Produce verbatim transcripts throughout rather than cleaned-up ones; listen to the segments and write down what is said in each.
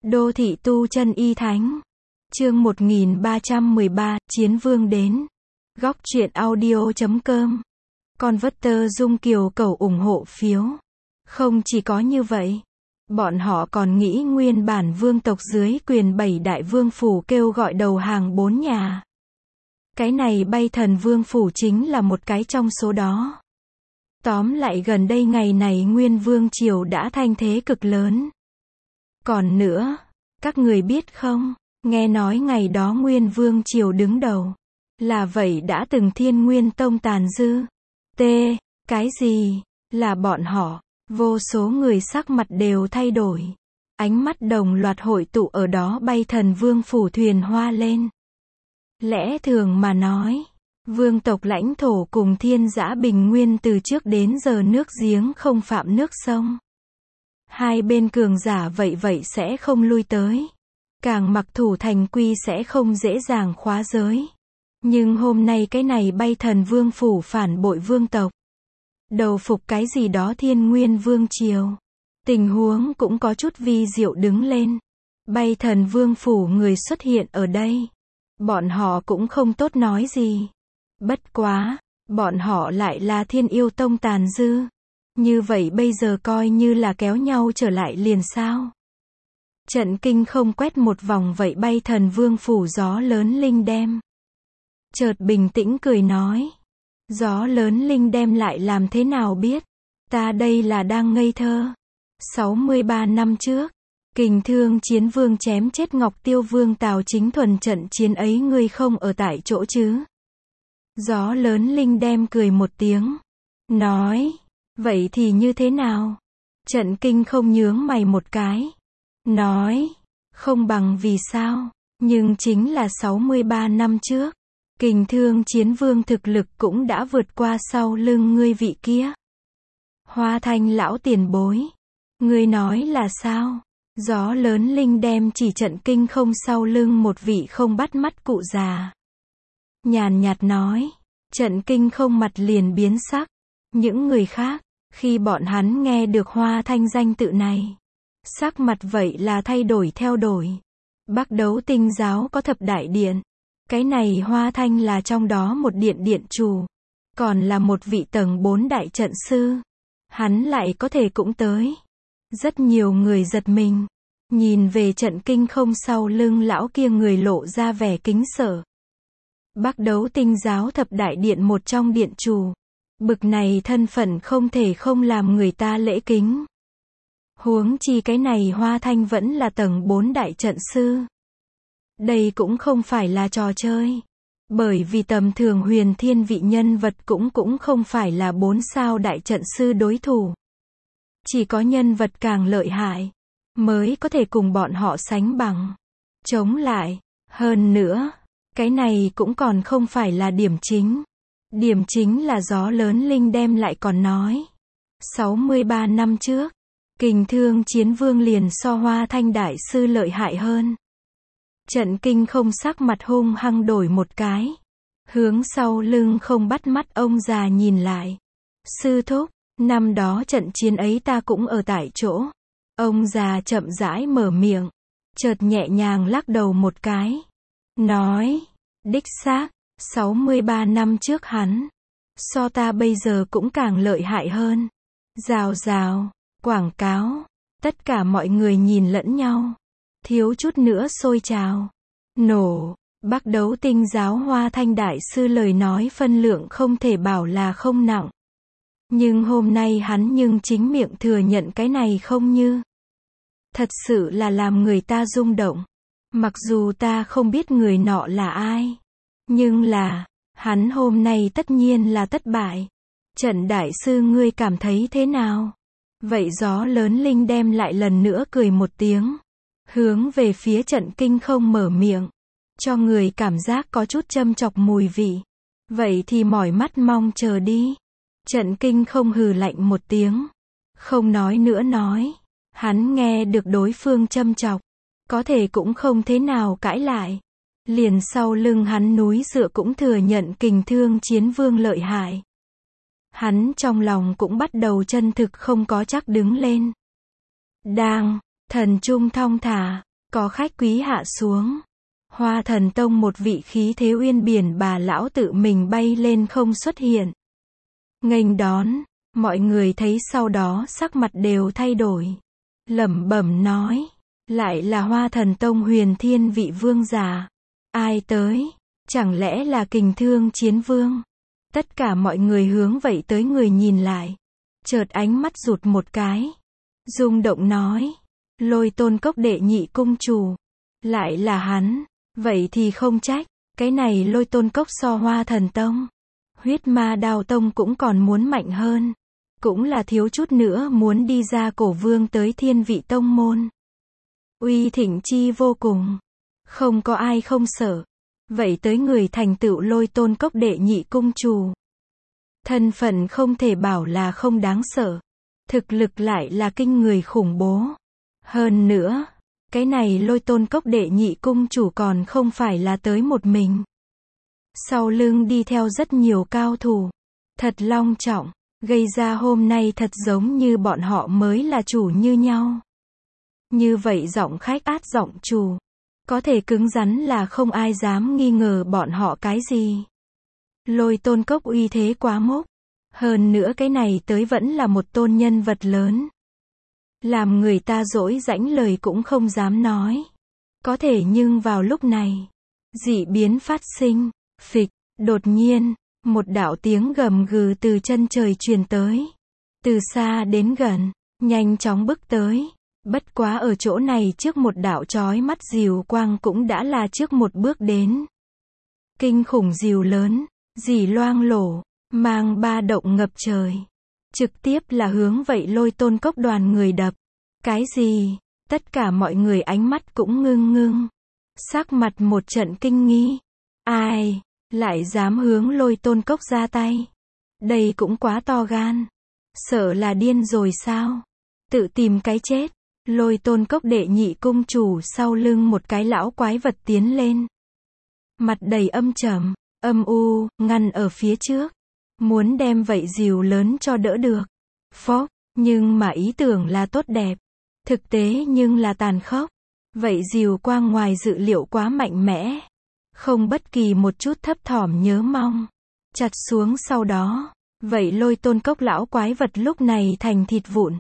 Đô thị tu chân y thánh. Chương một nghìn ba trăm mười ba, Chiến Vương đến. Góc truyện audio chấm com. Converter Dung Kiều cầu ủng hộ phiếu. Không chỉ có như vậy, bọn họ còn nghĩ nguyên bản vương tộc dưới quyền bảy đại vương phủ kêu gọi đầu hàng bốn nhà. Cái này Bay Thần Vương phủ chính là một cái trong số đó. Tóm lại gần đây ngày này Nguyên Vương triều đã thanh thế cực lớn. Còn nữa, các người biết không, nghe nói ngày đó Nguyên Vương triều đứng đầu, là vậy đã từng Thiên Nguyên Tông tàn dư. T. Cái gì? Là bọn họ. Vô số người sắc mặt đều thay đổi. Ánh mắt đồng loạt hội tụ ở đó Bay Thần Vương phủ thuyền hoa lên. Lẽ thường mà nói, vương tộc lãnh thổ cùng thiên dã bình nguyên từ trước đến giờ nước giếng không phạm nước sông. Hai bên cường giả vậy vậy sẽ không lui tới. Càng mặc thủ thành quy sẽ không dễ dàng khóa giới. Nhưng hôm nay cái này Bay Thần Vương phủ phản bội vương tộc. Đầu phục cái gì đó Thiên Nguyên Vương triều. Tình huống cũng có chút vi diệu đứng lên. Bay Thần Vương phủ người xuất hiện ở đây. Bọn họ cũng không tốt nói gì. Bất quá, bọn họ lại là Thiên Yêu Tông tàn dư. Như vậy bây giờ coi như là kéo nhau trở lại liền sao. Trận kinh không quét một vòng vậy Bay Thần Vương phủ gió lớn linh đem. Chợt bình tĩnh cười nói. Gió lớn linh đem lại làm thế nào biết. Ta đây là đang ngây thơ. sáu mươi ba năm trước, Kình Thương Chiến Vương chém chết Ngọc Tiêu Vương Tào Chính Thuần trận chiến ấy ngươi không ở tại chỗ chứ. Gió lớn linh đem cười một tiếng. Nói. Vậy thì như thế nào? Trận kinh không nhướng mày một cái. Nói. Không bằng vì sao? Nhưng chính là sáu mươi ba năm trước. Kình Thương Chiến Vương thực lực cũng đã vượt qua sau lưng ngươi vị kia. Hoa Thanh lão tiền bối. Ngươi nói là sao? Gió lớn linh đem chỉ trận kinh không sau lưng một vị không bắt mắt cụ già. Nhàn nhạt nói. Trận kinh không mặt liền biến sắc. Những người khác, khi bọn hắn nghe được Hoa Thanh danh tự này, sắc mặt vậy là thay đổi theo đổi. Bắc Đấu Tinh giáo có thập đại điện. Cái này Hoa Thanh là trong đó một điện điện chủ. Còn là một vị tầng bốn đại trận sư. Hắn lại có thể cũng tới. Rất nhiều người giật mình. Nhìn về trận kinh không sau lưng lão kia người lộ ra vẻ kính sợ. Bắc Đấu Tinh giáo thập đại điện một trong điện chủ. Bực này thân phận không thể không làm người ta lễ kính. Huống chi cái này Hoa Thanh vẫn là tầng bốn đại trận sư. Đây cũng không phải là trò chơi. Bởi vì tầm thường huyền thiên vị nhân vật cũng cũng không phải là bốn sao đại trận sư đối thủ. Chỉ có nhân vật càng lợi hại, mới có thể cùng bọn họ sánh bằng. Chống lại. Hơn nữa, cái này cũng còn không phải là điểm chính. Điểm chính là gió lớn linh đem lại còn nói. sáu mươi ba năm trước, Kình Thương Chiến Vương liền so Hoa Thanh đại sư lợi hại hơn. Trận kinh không sắc mặt hung hăng đổi một cái. Hướng sau lưng không bắt mắt ông già nhìn lại. Sư thúc, năm đó trận chiến ấy ta cũng ở tại chỗ. Ông già chậm rãi mở miệng. Chợt nhẹ nhàng lắc đầu một cái. Nói. Đích xác, sáu mươi ba năm trước hắn. So ta bây giờ cũng càng lợi hại hơn. Rào rào. Quảng cáo. Tất cả mọi người nhìn lẫn nhau. Thiếu chút nữa sôi trào. Nổ. Bắc Đấu Tinh giáo Hoa Thanh đại sư lời nói phân lượng không thể bảo là không nặng. Nhưng hôm nay hắn nhưng chính miệng thừa nhận cái này không như. Thật sự là làm người ta rung động. Mặc dù ta không biết người nọ là ai. Nhưng là, hắn hôm nay tất nhiên là thất bại. Trận đại sư ngươi cảm thấy thế nào? Vậy gió lớn linh đem lại lần nữa cười một tiếng. Hướng về phía trận kinh không mở miệng. Cho người cảm giác có chút châm chọc mùi vị. Vậy thì mỏi mắt mong chờ đi. Trận kinh không hừ lạnh một tiếng. Không nói nữa nói. Hắn nghe được đối phương châm chọc. Có thể cũng không thế nào cãi lại. Liền sau lưng hắn núi dựa cũng thừa nhận Kình Thương Chiến Vương lợi hại. Hắn trong lòng cũng bắt đầu chân thực không có chắc đứng lên. Đang. Thần trung thong thả, có khách quý hạ xuống. Hoa Thần Tông một vị khí thế uyên biển bà lão tự mình bay lên không xuất hiện. Nghênh đón, mọi người thấy sau đó sắc mặt đều thay đổi. Lẩm bẩm nói, lại là Hoa Thần Tông Huyền Thiên vị vương giả. Ai tới? Chẳng lẽ là Kình Thương Chiến Vương? Tất cả mọi người hướng vậy tới người nhìn lại. Chợt ánh mắt rụt một cái. Rung động nói, Lôi Tôn Cốc đệ nhị cung chủ. Lại là hắn. Vậy thì không trách, cái này Lôi Tôn Cốc so Hoa Thần Tông, Huyết Ma Đao Tông cũng còn muốn mạnh hơn. Cũng là thiếu chút nữa muốn đi ra cổ vương tới Thiên Vị Tông môn. Uy thịnh chi vô cùng. Không có ai không sợ. Vậy tới người thành tựu Lôi Tôn Cốc đệ nhị cung chủ. Thân phận không thể bảo là không đáng sợ. Thực lực lại là kinh người khủng bố. Hơn nữa, cái này Lôi Tôn Cốc đệ nhị cung chủ còn không phải là tới một mình. Sau lưng đi theo rất nhiều cao thủ. Thật long trọng, gây ra hôm nay thật giống như bọn họ mới là chủ như nhau. Như vậy giọng khách át giọng chủ. Có thể cứng rắn là không ai dám nghi ngờ bọn họ cái gì. Lôi Tôn Cốc uy thế quá mốc. Hơn nữa cái này tới vẫn là một tôn nhân vật lớn. Làm người ta dỗi rãnh lời cũng không dám nói. Có thể nhưng vào lúc này, dị biến phát sinh, phịch, đột nhiên, một đạo tiếng gầm gừ từ chân trời truyền tới. Từ xa đến gần, nhanh chóng bước tới. Bất quá ở chỗ này trước một đạo chói mắt rìu quang cũng đã là trước một bước đến. Kinh khủng rìu lớn, dì loang lổ, mang ba động ngập trời. Trực tiếp là hướng vậy Lôi Tôn Cốc đoàn người đập. Cái gì? Tất cả mọi người ánh mắt cũng ngưng ngưng. Sắc mặt một trận kinh nghi. Ai? Lại dám hướng Lôi Tôn Cốc ra tay? Đây cũng quá to gan. Sợ là điên rồi sao? Tự tìm cái chết. Lôi Tôn Cốc đệ nhị cung chủ sau lưng một cái lão quái vật tiến lên. Mặt đầy âm trầm, âm u, ngăn ở phía trước. Muốn đem vậy rìu lớn cho đỡ được. Phốc, nhưng mà ý tưởng là tốt đẹp. Thực tế nhưng là tàn khốc. Vậy rìu quang ngoài dự liệu quá mạnh mẽ. Không bất kỳ một chút thấp thỏm nhớ mong. Chặt xuống sau đó. Vậy Lôi Tôn Cốc lão quái vật lúc này thành thịt vụn.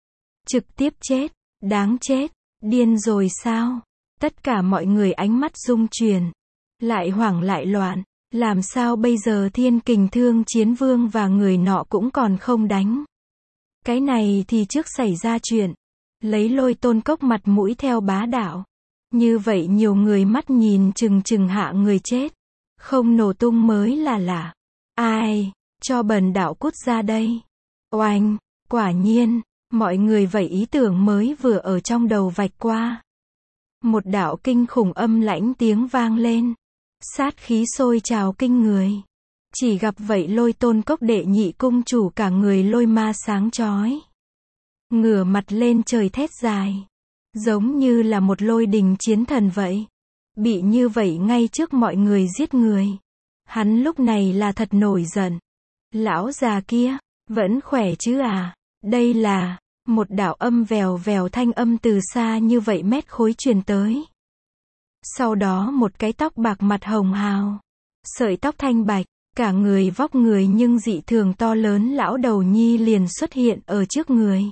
Trực tiếp chết. Đáng chết. Điên rồi sao? Tất cả mọi người ánh mắt rung chuyển. Lại hoảng lại loạn. Làm sao bây giờ Thiên Kình Thương Chiến Vương và người nọ cũng còn không đánh? Cái này thì trước xảy ra chuyện. Lấy Lôi Tôn Cốc mặt mũi theo bá đạo. Như vậy nhiều người mắt nhìn chừng chừng hạ người chết. Không nổ tung mới là lạ. Ai? Cho bần đạo cút ra đây. Oanh! Quả nhiên, mọi người vậy ý tưởng mới vừa ở trong đầu vạch qua. Một đạo kinh khủng âm lãnh tiếng vang lên. Sát khí sôi trào kinh người. Chỉ gặp vậy Lôi Tôn Cốc đệ nhị cung chủ cả người lôi ma sáng chói. Ngửa mặt lên trời thét dài. Giống như là một lôi đình chiến thần vậy. Bị như vậy ngay trước mọi người giết người. Hắn lúc này là thật nổi giận. Lão già kia, vẫn khỏe chứ à? Đây là, một đạo âm vèo vèo thanh âm từ xa như vậy mét khối truyền tới. Sau đó một cái tóc bạc mặt hồng hào. Sợi tóc thanh bạch, cả người vóc người nhưng dị thường to lớn lão đầu nhi liền xuất hiện ở trước người.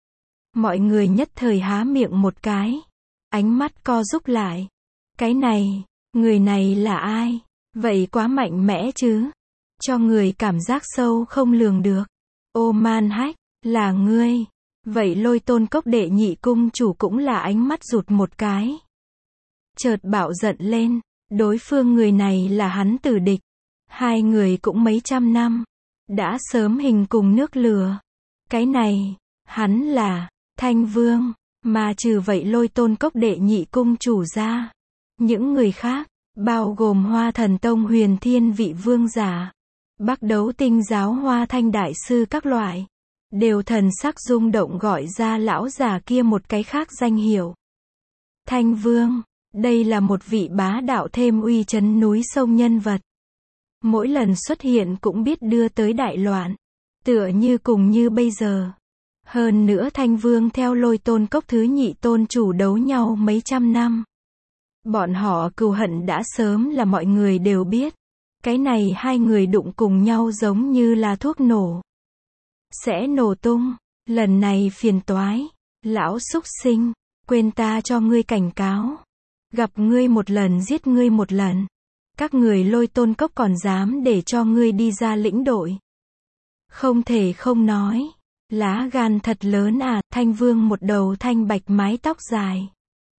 Mọi người nhất thời há miệng một cái. Ánh mắt co rúm lại. Cái này, người này là ai? Vậy quá mạnh mẽ chứ. Cho người cảm giác sâu không lường được. Ô Man Hách, là ngươi. Vậy Lôi Tôn Cốc đệ nhị cung chủ cũng là ánh mắt rụt một cái. Chợt bạo giận lên. Đối phương người này là hắn tử địch. Hai người cũng mấy trăm năm. Đã sớm hình cùng nước lửa. Cái này, hắn là Thanh Vương. Mà trừ vậy Lôi Tôn Cốc đệ nhị cung chủ ra. Những người khác, bao gồm Hoa Thần Tông Huyền Thiên vị vương giả. Bắc Đấu Tinh giáo Hoa Thanh đại sư các loại. Đều thần sắc rung động gọi ra lão già kia một cái khác danh hiệu. Thanh Vương. Đây là một vị bá đạo thêm uy chấn núi sông nhân vật. Mỗi lần xuất hiện cũng biết đưa tới đại loạn. Tựa như cùng như bây giờ. Hơn nữa Thanh Vương theo Lôi Tôn Cốc thứ nhị tôn chủ đấu nhau mấy trăm năm. Bọn họ cừu hận đã sớm là mọi người đều biết. Cái này hai người đụng cùng nhau giống như là thuốc nổ. Sẽ nổ tung. Lần này phiền toái. Lão súc sinh. Quên ta cho ngươi cảnh cáo. Gặp ngươi một lần giết ngươi một lần. Các người Lôi Tôn Cốc còn dám để cho ngươi đi ra lĩnh đội. Không thể không nói. Lá gan thật lớn à. Thanh Vương một đầu thanh bạch mái tóc dài.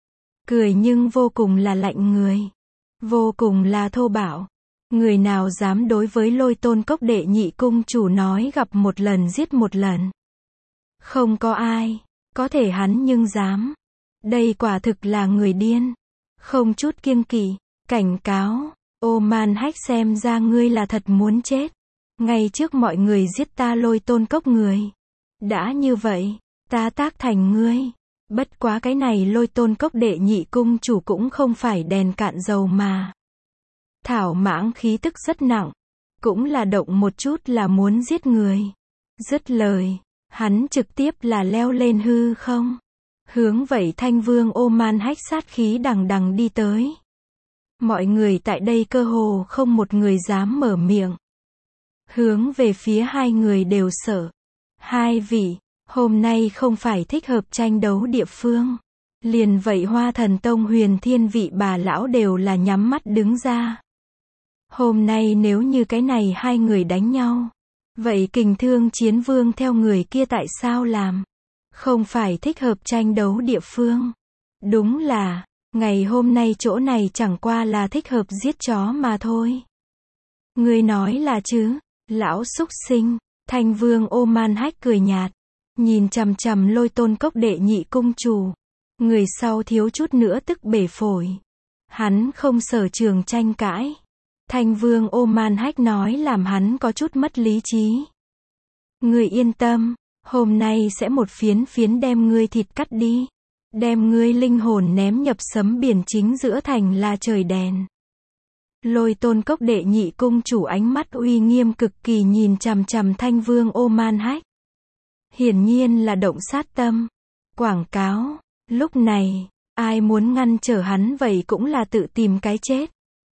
Cười nhưng vô cùng là lạnh người. Vô cùng là thô bạo. Người nào dám đối với Lôi Tôn Cốc đệ nhị cung chủ nói gặp một lần giết một lần. Không có ai. Có thể hắn nhưng dám. Đây quả thực là người điên. Không chút kiêng kỵ. Cảnh cáo. Oman Hách xem ra ngươi là thật muốn chết. Ngay trước mọi người giết ta Lôi Tôn Cốc người. Đã như vậy. Ta tác thành ngươi. Bất quá cái này Lôi Tôn Cốc đệ nhị cung chủ cũng không phải đèn cạn dầu mà. Thảo mãng khí tức rất nặng. Cũng là động một chút là muốn giết người. Dứt lời. Hắn trực tiếp là leo lên hư không. Hướng vậy Thanh Vương Oman Hách sát khí đằng đằng đi tới. Mọi người tại đây cơ hồ không một người dám mở miệng. Hướng về phía hai người đều sợ. Hai vị, hôm nay không phải thích hợp tranh đấu địa phương. Liền vậy Hoa Thần Tông Huyền Thiên vị bà lão đều là nhắm mắt đứng ra. Hôm nay nếu như cái này hai người đánh nhau. Vậy Kình Thương Chiến Vương theo người kia tại sao làm? Không phải thích hợp tranh đấu địa phương. Đúng là, ngày hôm nay chỗ này chẳng qua là thích hợp giết chó mà thôi. Ngươi nói là chứ, lão súc sinh. Thanh Vương Oman Hách cười nhạt. Nhìn chằm chằm Lôi Tôn Cốc đệ nhị cung chủ. Người sau thiếu chút nữa tức bể phổi. Hắn không sở trường tranh cãi. Thanh Vương Oman Hách nói làm hắn có chút mất lý trí. Ngươi yên tâm. Hôm nay sẽ một phiến phiến đem ngươi thịt cắt đi. Đem ngươi linh hồn ném nhập sấm biển chính giữa thành La Trời Đèn. Lôi Tôn Cốc đệ nhị cung chủ ánh mắt uy nghiêm cực kỳ nhìn chằm chằm Thanh Vương Oman Hách. Hiển nhiên là động sát tâm. Quảng cáo. Lúc này, ai muốn ngăn trở hắn vậy cũng là tự tìm cái chết.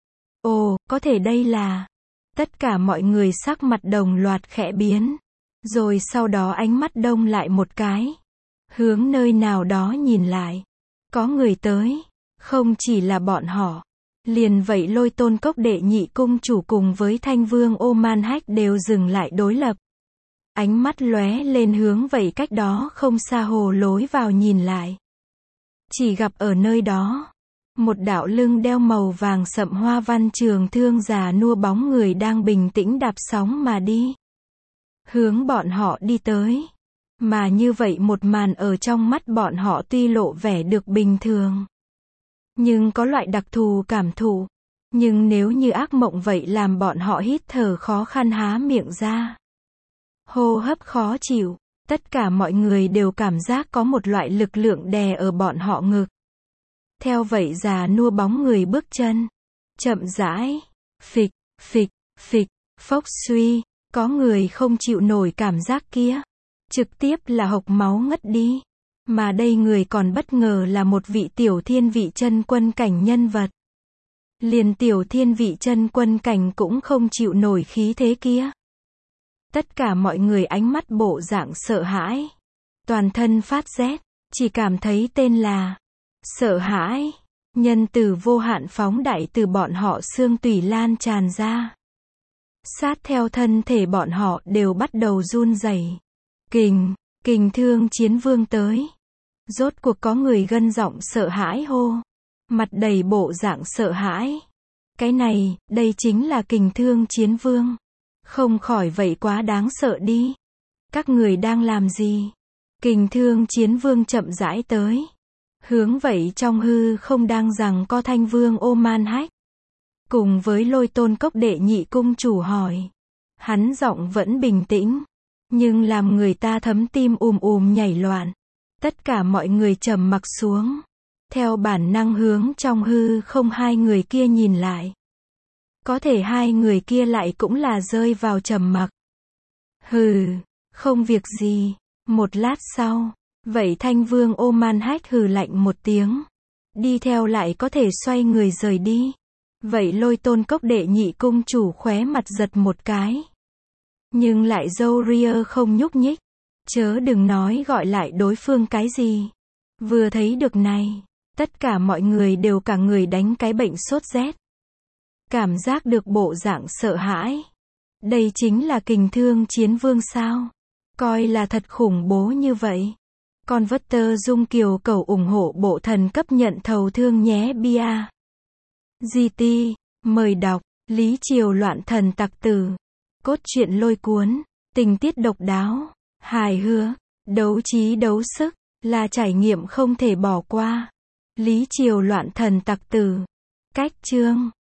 Ồ, có thể đây là. Tất cả mọi người sắc mặt đồng loạt khẽ biến. Rồi sau đó ánh mắt đông lại một cái. Hướng nơi nào đó nhìn lại. Có người tới. Không chỉ là bọn họ. Liền vậy Lôi Tôn Cốc đệ nhị cung chủ cùng với Thanh Vương Oman Hách đều dừng lại đối lập. Ánh mắt lóe lên hướng vậy cách đó không xa hồ lối vào nhìn lại. Chỉ gặp ở nơi đó. Một đạo lưng đeo màu vàng sậm hoa văn trường thương già nua bóng người đang bình tĩnh đạp sóng mà đi. Hướng bọn họ đi tới. Mà như vậy một màn ở trong mắt bọn họ tuy lộ vẻ được bình thường. Nhưng có loại đặc thù cảm thụ. Nhưng nếu như ác mộng vậy làm bọn họ hít thở khó khăn há miệng ra. Hô hấp khó chịu. Tất cả mọi người đều cảm giác có một loại lực lượng đè ở bọn họ ngực. Theo vậy già nua bóng người bước chân. Chậm rãi. Phịch, phịch, phịch, phốc suy. Có người không chịu nổi cảm giác kia. Trực tiếp là hộc máu ngất đi. Mà đây người còn bất ngờ là một vị tiểu thiên vị chân quân cảnh nhân vật. Liền tiểu thiên vị chân quân cảnh cũng không chịu nổi khí thế kia. Tất cả mọi người ánh mắt bộ dạng sợ hãi. Toàn thân phát rét. Chỉ cảm thấy tên là sợ hãi. Nhân từ vô hạn phóng đại từ bọn họ xương tủy lan tràn ra. Sát theo thân thể bọn họ đều bắt đầu run rẩy. Kình, Kình Thương Chiến Vương tới. Rốt cuộc có người gân giọng sợ hãi hô. Mặt đầy bộ dạng sợ hãi. Cái này, đây chính là Kình Thương Chiến Vương. Không khỏi vậy quá đáng sợ đi. Các người đang làm gì? Kình Thương Chiến Vương chậm rãi tới. Hướng vậy trong hư không đang giằng co Thanh Vương Oman Hách. Cùng với Lôi Tôn Cốc đệ nhị cung chủ hỏi. Hắn giọng vẫn bình tĩnh. Nhưng làm người ta thấm tim ùm ùm nhảy loạn. Tất cả mọi người trầm mặc xuống. Theo bản năng hướng trong hư không hai người kia nhìn lại. Có thể hai người kia lại cũng là rơi vào trầm mặc. Hừ, không việc gì. Một lát sau, vậy Thanh Vương Ô Man Hách hừ lạnh một tiếng. Đi theo lại có thể xoay người rời đi. Vậy Lôi Tôn Cốc đệ nhị cung chủ khóe mặt giật một cái. Nhưng lại râu ria không nhúc nhích. Chớ đừng nói gọi lại đối phương cái gì. Vừa thấy được này, tất cả mọi người đều cả người đánh cái bệnh sốt rét. Cảm giác được bộ dạng sợ hãi. Đây chính là kình thương chiến vương sao? Coi là thật khủng bố như vậy. Con vất tơ dung kiều cầu ủng hộ bộ thần cấp nhận thầu thương nhé bia. giê tê, mời đọc, Lý Triều loạn thần tặc tử. Cốt truyện lôi cuốn, tình tiết độc đáo, hài hước, đấu trí đấu sức, là trải nghiệm không thể bỏ qua. Lý Triều loạn thần tặc tử. Cách chương